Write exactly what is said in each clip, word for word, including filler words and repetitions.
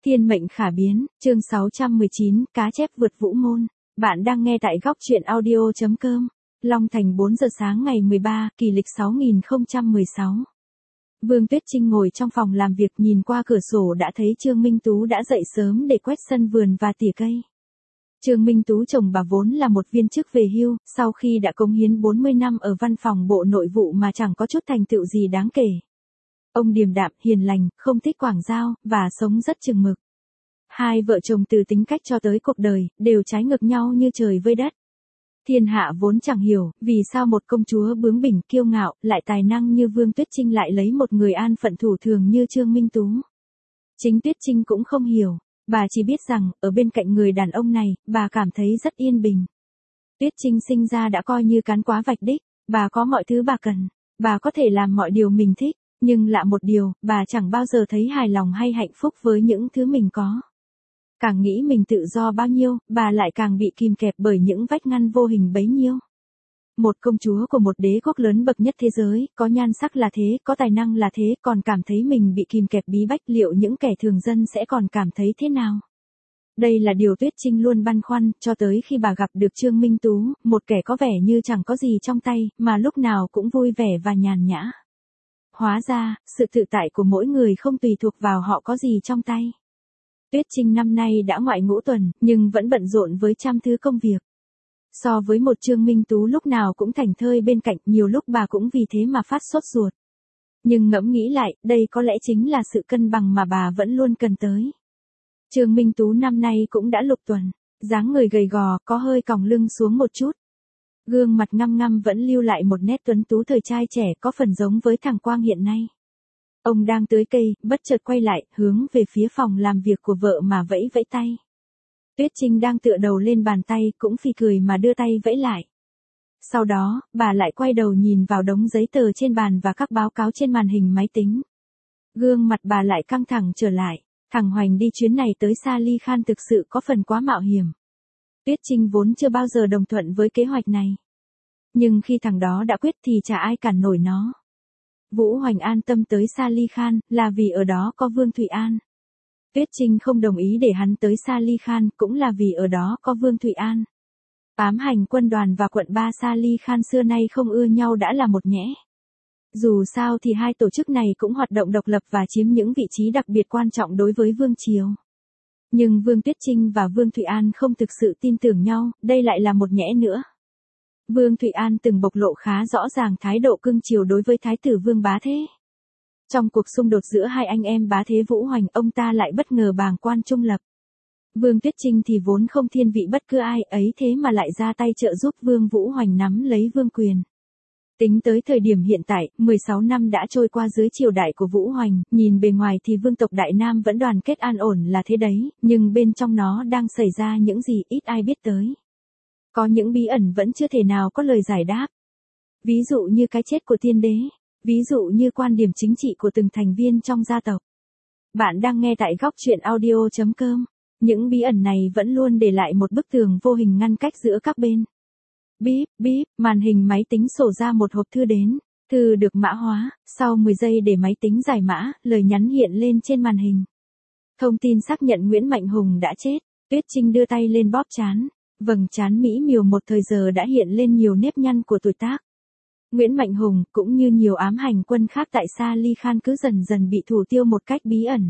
Thiên mệnh khả biến, chương sáu trăm mười chín, cá chép vượt vũ môn. Bạn đang nghe tại góc truyện audio chấm com. Long Thành bốn giờ sáng ngày mười ba, kỳ lịch sáu nghìn không trăm mười sáu. Vương Tuyết Trinh ngồi trong phòng làm việc nhìn qua cửa sổ đã thấy Trương Minh Tú đã dậy sớm để quét sân vườn và tỉa cây. Trương Minh Tú chồng bà vốn là một viên chức về hưu, sau khi đã cống hiến bốn mươi năm ở văn phòng Bộ Nội vụ mà chẳng có chút thành tựu gì đáng kể. Ông điềm đạm, hiền lành, không thích quảng giao, và sống rất chừng mực. Hai vợ chồng từ tính cách cho tới cuộc đời, đều trái ngược nhau như trời với đất. Thiên hạ vốn chẳng hiểu, vì sao một công chúa bướng bỉnh, kiêu ngạo, lại tài năng như Vương Tuyết Trinh lại lấy một người an phận thủ thường như Trương Minh Tú. Chính Tuyết Trinh cũng không hiểu, bà chỉ biết rằng, ở bên cạnh người đàn ông này, bà cảm thấy rất yên bình. Tuyết Trinh sinh ra đã coi như cán quá vạch đích, bà có mọi thứ bà cần, bà có thể làm mọi điều mình thích. Nhưng lạ một điều, bà chẳng bao giờ thấy hài lòng hay hạnh phúc với những thứ mình có. Càng nghĩ mình tự do bao nhiêu, bà lại càng bị kìm kẹp bởi những vách ngăn vô hình bấy nhiêu. Một công chúa của một đế quốc lớn bậc nhất thế giới, có nhan sắc là thế, có tài năng là thế, còn cảm thấy mình bị kìm kẹp bí bách, liệu những kẻ thường dân sẽ còn cảm thấy thế nào? Đây là điều Tuyết Trinh luôn băn khoăn, cho tới khi bà gặp được Trương Minh Tú, một kẻ có vẻ như chẳng có gì trong tay, mà lúc nào cũng vui vẻ và nhàn nhã. Hóa ra, sự tự tại của mỗi người không tùy thuộc vào họ có gì trong tay. Tuyết Trinh năm nay đã ngoại ngũ tuần, nhưng vẫn bận rộn với trăm thứ công việc. So với một Trương Minh Tú lúc nào cũng thảnh thơi bên cạnh, nhiều lúc bà cũng vì thế mà phát sốt ruột. Nhưng ngẫm nghĩ lại, đây có lẽ chính là sự cân bằng mà bà vẫn luôn cần tới. Trương Minh Tú năm nay cũng đã lục tuần, dáng người gầy gò, có hơi còng lưng xuống một chút. Gương mặt ngăm ngăm vẫn lưu lại một nét tuấn tú thời trai trẻ, có phần giống với thằng Quang hiện nay. Ông đang tưới cây, bất chợt quay lại, hướng về phía phòng làm việc của vợ mà vẫy vẫy tay. Tuyết Trinh đang tựa đầu lên bàn tay, cũng phì cười mà đưa tay vẫy lại. Sau đó, bà lại quay đầu nhìn vào đống giấy tờ trên bàn và các báo cáo trên màn hình máy tính. Gương mặt bà lại căng thẳng trở lại, thằng Hoành đi chuyến này tới Sali Khan thực sự có phần quá mạo hiểm. Tuyết Trinh vốn chưa bao giờ đồng thuận với kế hoạch này. Nhưng khi thằng đó đã quyết thì chả ai cản nổi nó. Vũ Hoành an tâm tới Sali Khan, là vì ở đó có Vương Thụy An. Tuyết Trinh không đồng ý để hắn tới Sali Khan, cũng là vì ở đó có Vương Thụy An. Ám hành quân đoàn và quận ba Sali Khan xưa nay không ưa nhau đã là một nhẽ. Dù sao thì hai tổ chức này cũng hoạt động độc lập và chiếm những vị trí đặc biệt quan trọng đối với Vương Triều. Nhưng Vương Tuyết Trinh và Vương Thụy An không thực sự tin tưởng nhau, đây lại là một nhẽ nữa. Vương Thụy An từng bộc lộ khá rõ ràng thái độ cưng chiều đối với Thái tử Vương Bá Thế. Trong cuộc xung đột giữa hai anh em Bá Thế Vũ Hoành, ông ta lại bất ngờ bàng quan trung lập. Vương Tuyết Trinh thì vốn không thiên vị bất cứ ai ấy, thế mà lại ra tay trợ giúp Vương Vũ Hoành nắm lấy vương quyền. Tính tới thời điểm hiện tại, mười sáu năm đã trôi qua dưới triều đại của Vũ Hoành, nhìn bề ngoài thì vương tộc Đại Nam vẫn đoàn kết an ổn là thế đấy, nhưng bên trong nó đang xảy ra những gì ít ai biết tới. Có những bí ẩn vẫn chưa thể nào có lời giải đáp. Ví dụ như cái chết của tiên đế, ví dụ như quan điểm chính trị của từng thành viên trong gia tộc. Bạn đang nghe tại góc truyện audio chấm com. Những bí ẩn này vẫn luôn để lại một bức tường vô hình ngăn cách giữa các bên. Bíp, bíp, màn hình máy tính sổ ra một hộp thư đến. Thư được mã hóa, sau mười giây để máy tính giải mã, lời nhắn hiện lên trên màn hình. Thông tin xác nhận Nguyễn Mạnh Hùng đã chết. Tuyết Trinh đưa tay lên bóp trán. Vầng trán mỹ miều một thời giờ đã hiện lên nhiều nếp nhăn của tuổi tác. Nguyễn Mạnh Hùng, cũng như nhiều ám hành quân khác tại Sali Khan cứ dần dần bị thủ tiêu một cách bí ẩn.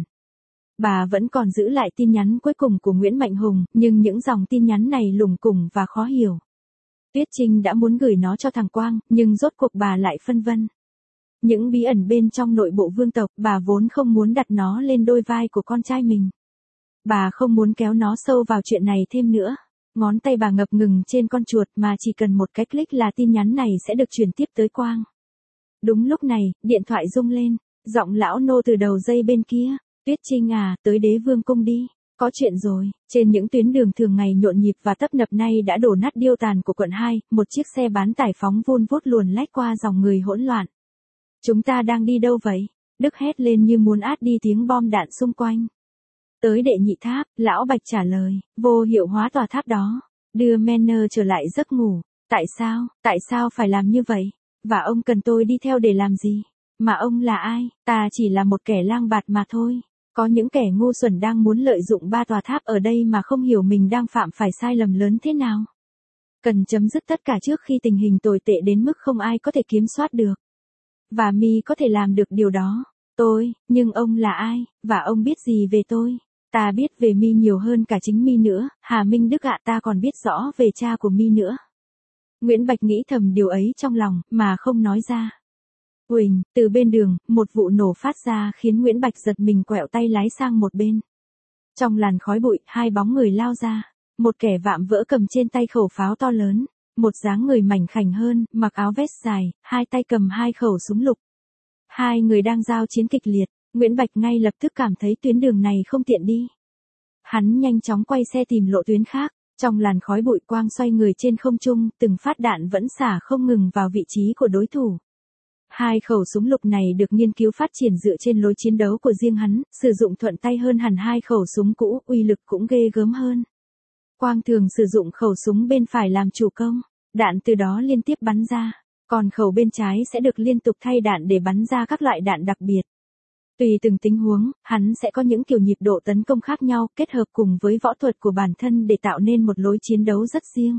Bà vẫn còn giữ lại tin nhắn cuối cùng của Nguyễn Mạnh Hùng, nhưng những dòng tin nhắn này lủng củng và khó hiểu. Tuyết Trinh đã muốn gửi nó cho thằng Quang, nhưng rốt cuộc bà lại phân vân. Những bí ẩn bên trong nội bộ vương tộc, bà vốn không muốn đặt nó lên đôi vai của con trai mình. Bà không muốn kéo nó sâu vào chuyện này thêm nữa. Ngón tay bà ngập ngừng trên con chuột, mà chỉ cần một cái click là tin nhắn này sẽ được truyền tiếp tới Quang. Đúng lúc này, điện thoại rung lên, giọng lão nô từ đầu dây bên kia. Tuyết Trinh à, tới Đế Vương cung đi. Có chuyện rồi. Trên những tuyến đường thường ngày nhộn nhịp và tấp nập nay đã đổ nát điêu tàn của quận hai, một chiếc xe bán tải phóng vun vút luồn lách qua dòng người hỗn loạn. Chúng ta đang đi đâu vậy? Đức hét lên như muốn át đi tiếng bom đạn xung quanh. Tới Đệ Nhị Tháp, lão Bạch trả lời, vô hiệu hóa tòa tháp đó, đưa Manner trở lại giấc ngủ. Tại sao, tại sao phải làm như vậy? Và ông cần tôi đi theo để làm gì? Mà ông là ai? Ta chỉ là một kẻ lang bạt mà thôi. Có những kẻ ngu xuẩn đang muốn lợi dụng ba tòa tháp ở đây mà không hiểu mình đang phạm phải sai lầm lớn thế nào. Cần chấm dứt tất cả trước khi tình hình tồi tệ đến mức không ai có thể kiểm soát được. Và Mi có thể làm được điều đó. Tôi, nhưng ông là ai, và ông biết gì về tôi? Ta biết về Mi nhiều hơn cả chính Mi nữa, Hà Minh Đức ạ, ta còn biết rõ về cha của Mi nữa. Nguyễn Bạch nghĩ thầm điều ấy trong lòng, mà không nói ra. Uỳnh, từ bên đường, một vụ nổ phát ra khiến Nguyễn Bạch giật mình quẹo tay lái sang một bên. Trong làn khói bụi, hai bóng người lao ra. Một kẻ vạm vỡ cầm trên tay khẩu pháo to lớn. Một dáng người mảnh khảnh hơn, mặc áo vest dài, hai tay cầm hai khẩu súng lục. Hai người đang giao chiến kịch liệt. Nguyễn Bạch ngay lập tức cảm thấy tuyến đường này không tiện đi. Hắn nhanh chóng quay xe tìm lộ tuyến khác. Trong làn khói bụi, Quang xoay người trên không trung, từng phát đạn vẫn xả không ngừng vào vị trí của đối thủ. Hai khẩu súng lục này được nghiên cứu phát triển dựa trên lối chiến đấu của riêng hắn, sử dụng thuận tay hơn hẳn hai khẩu súng cũ, uy lực cũng ghê gớm hơn. Quang thường sử dụng khẩu súng bên phải làm chủ công, đạn từ đó liên tiếp bắn ra, còn khẩu bên trái sẽ được liên tục thay đạn để bắn ra các loại đạn đặc biệt. Tùy từng tình huống, hắn sẽ có những kiểu nhịp độ tấn công khác nhau, kết hợp cùng với võ thuật của bản thân để tạo nên một lối chiến đấu rất riêng.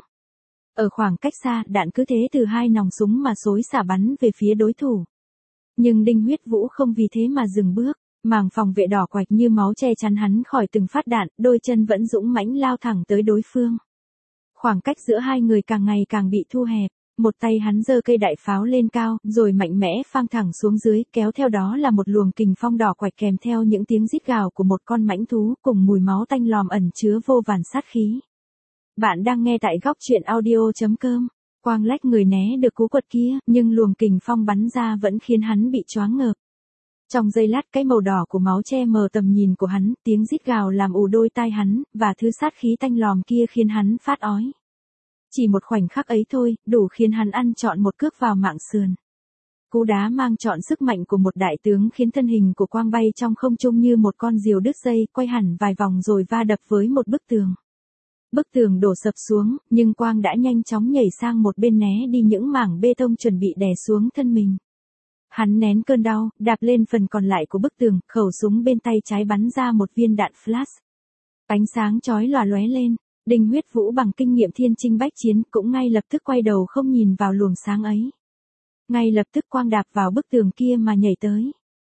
Ở khoảng cách xa, đạn cứ thế từ hai nòng súng mà xối xả bắn về phía đối thủ. Nhưng Đinh Huyết Vũ không vì thế mà dừng bước, màng phòng vệ đỏ quạch như máu che chắn hắn khỏi từng phát đạn, đôi chân vẫn dũng mãnh lao thẳng tới đối phương. Khoảng cách giữa hai người càng ngày càng bị thu hẹp, một tay hắn giơ cây đại pháo lên cao, rồi mạnh mẽ phang thẳng xuống dưới, kéo theo đó là một luồng kình phong đỏ quạch kèm theo những tiếng rít gào của một con mãnh thú cùng mùi máu tanh lòm ẩn chứa vô vàn sát khí. Bạn đang nghe tại góc truyện audio chấm com. Quang lách người né được cú quật kia, nhưng luồng kình phong bắn ra vẫn khiến hắn bị choáng ngợp. Trong giây lát, cái màu đỏ của máu che mờ tầm nhìn của hắn, tiếng rít gào làm ù đôi tai hắn, và thứ sát khí tanh lòm kia khiến hắn phát ói. Chỉ một khoảnh khắc ấy thôi, đủ khiến hắn ăn trọn một cước vào mạng sườn. Cú đá mang trọn sức mạnh của một đại tướng khiến thân hình của Quang bay trong không trung như một con diều đứt dây, quay hẳn vài vòng rồi va đập với một bức tường. Bức tường đổ sập xuống, nhưng Quang đã nhanh chóng nhảy sang một bên né đi những mảng bê tông chuẩn bị đè xuống thân mình. Hắn nén cơn đau, đạp lên phần còn lại của bức tường, khẩu súng bên tay trái bắn ra một viên đạn flash. Ánh sáng chói lòa lóe lên, Đinh Huyết Vũ bằng kinh nghiệm thiên chinh bách chiến cũng ngay lập tức quay đầu không nhìn vào luồng sáng ấy. Ngay lập tức Quang đạp vào bức tường kia mà nhảy tới.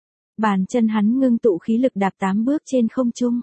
Bàn chân hắn ngưng tụ khí lực đạp tám bước trên không trung.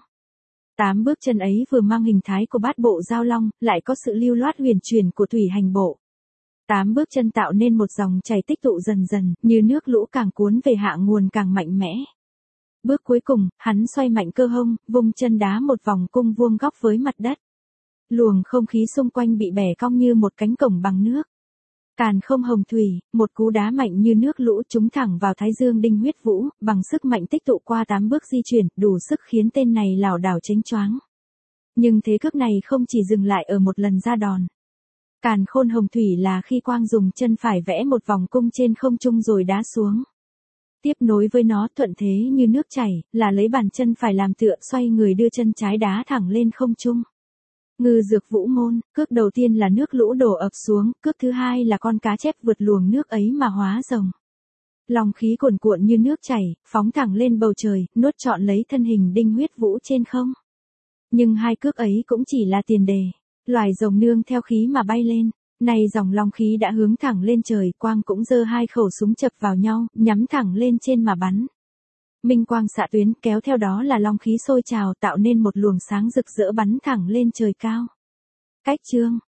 Tám bước chân ấy vừa mang hình thái của bát bộ giao long, lại có sự lưu loát huyền chuyển của thủy hành bộ. Tám bước chân tạo nên một dòng chảy tích tụ dần dần, như nước lũ càng cuốn về hạ nguồn càng mạnh mẽ. Bước cuối cùng, hắn xoay mạnh cơ hông, vung chân đá một vòng cung vuông góc với mặt đất. Luồng không khí xung quanh bị bẻ cong như một cánh cổng bằng nước. Càn không hồng thủy, một cú đá mạnh như nước lũ trúng thẳng vào thái dương Đinh Huyết Vũ, bằng sức mạnh tích tụ qua tám bước di chuyển, đủ sức khiến tên này lảo đảo chánh choáng. Nhưng thế cước này không chỉ dừng lại ở một lần ra đòn. Càn khôn hồng thủy là khi Quang dùng chân phải vẽ một vòng cung trên không trung rồi đá xuống. Tiếp nối với nó thuận thế như nước chảy, là lấy bàn chân phải làm tựa, xoay người đưa chân trái đá thẳng lên không trung. Ngư dược vũ môn, cước đầu tiên là nước lũ đổ ập xuống, cước thứ hai là con cá chép vượt luồng nước ấy mà hóa rồng. Lòng khí cuồn cuộn như nước chảy, phóng thẳng lên bầu trời, nuốt trọn lấy thân hình Đinh Huyết Vũ trên không. Nhưng hai cước ấy cũng chỉ là tiền đề. Loài rồng nương theo khí mà bay lên. Này dòng long khí đã hướng thẳng lên trời, Quang cũng giơ hai khẩu súng chập vào nhau, nhắm thẳng lên trên mà bắn. Minh quang xạ tuyến, kéo theo đó là long khí sôi trào, tạo nên một luồng sáng rực rỡ bắn thẳng lên trời cao. Cách chương,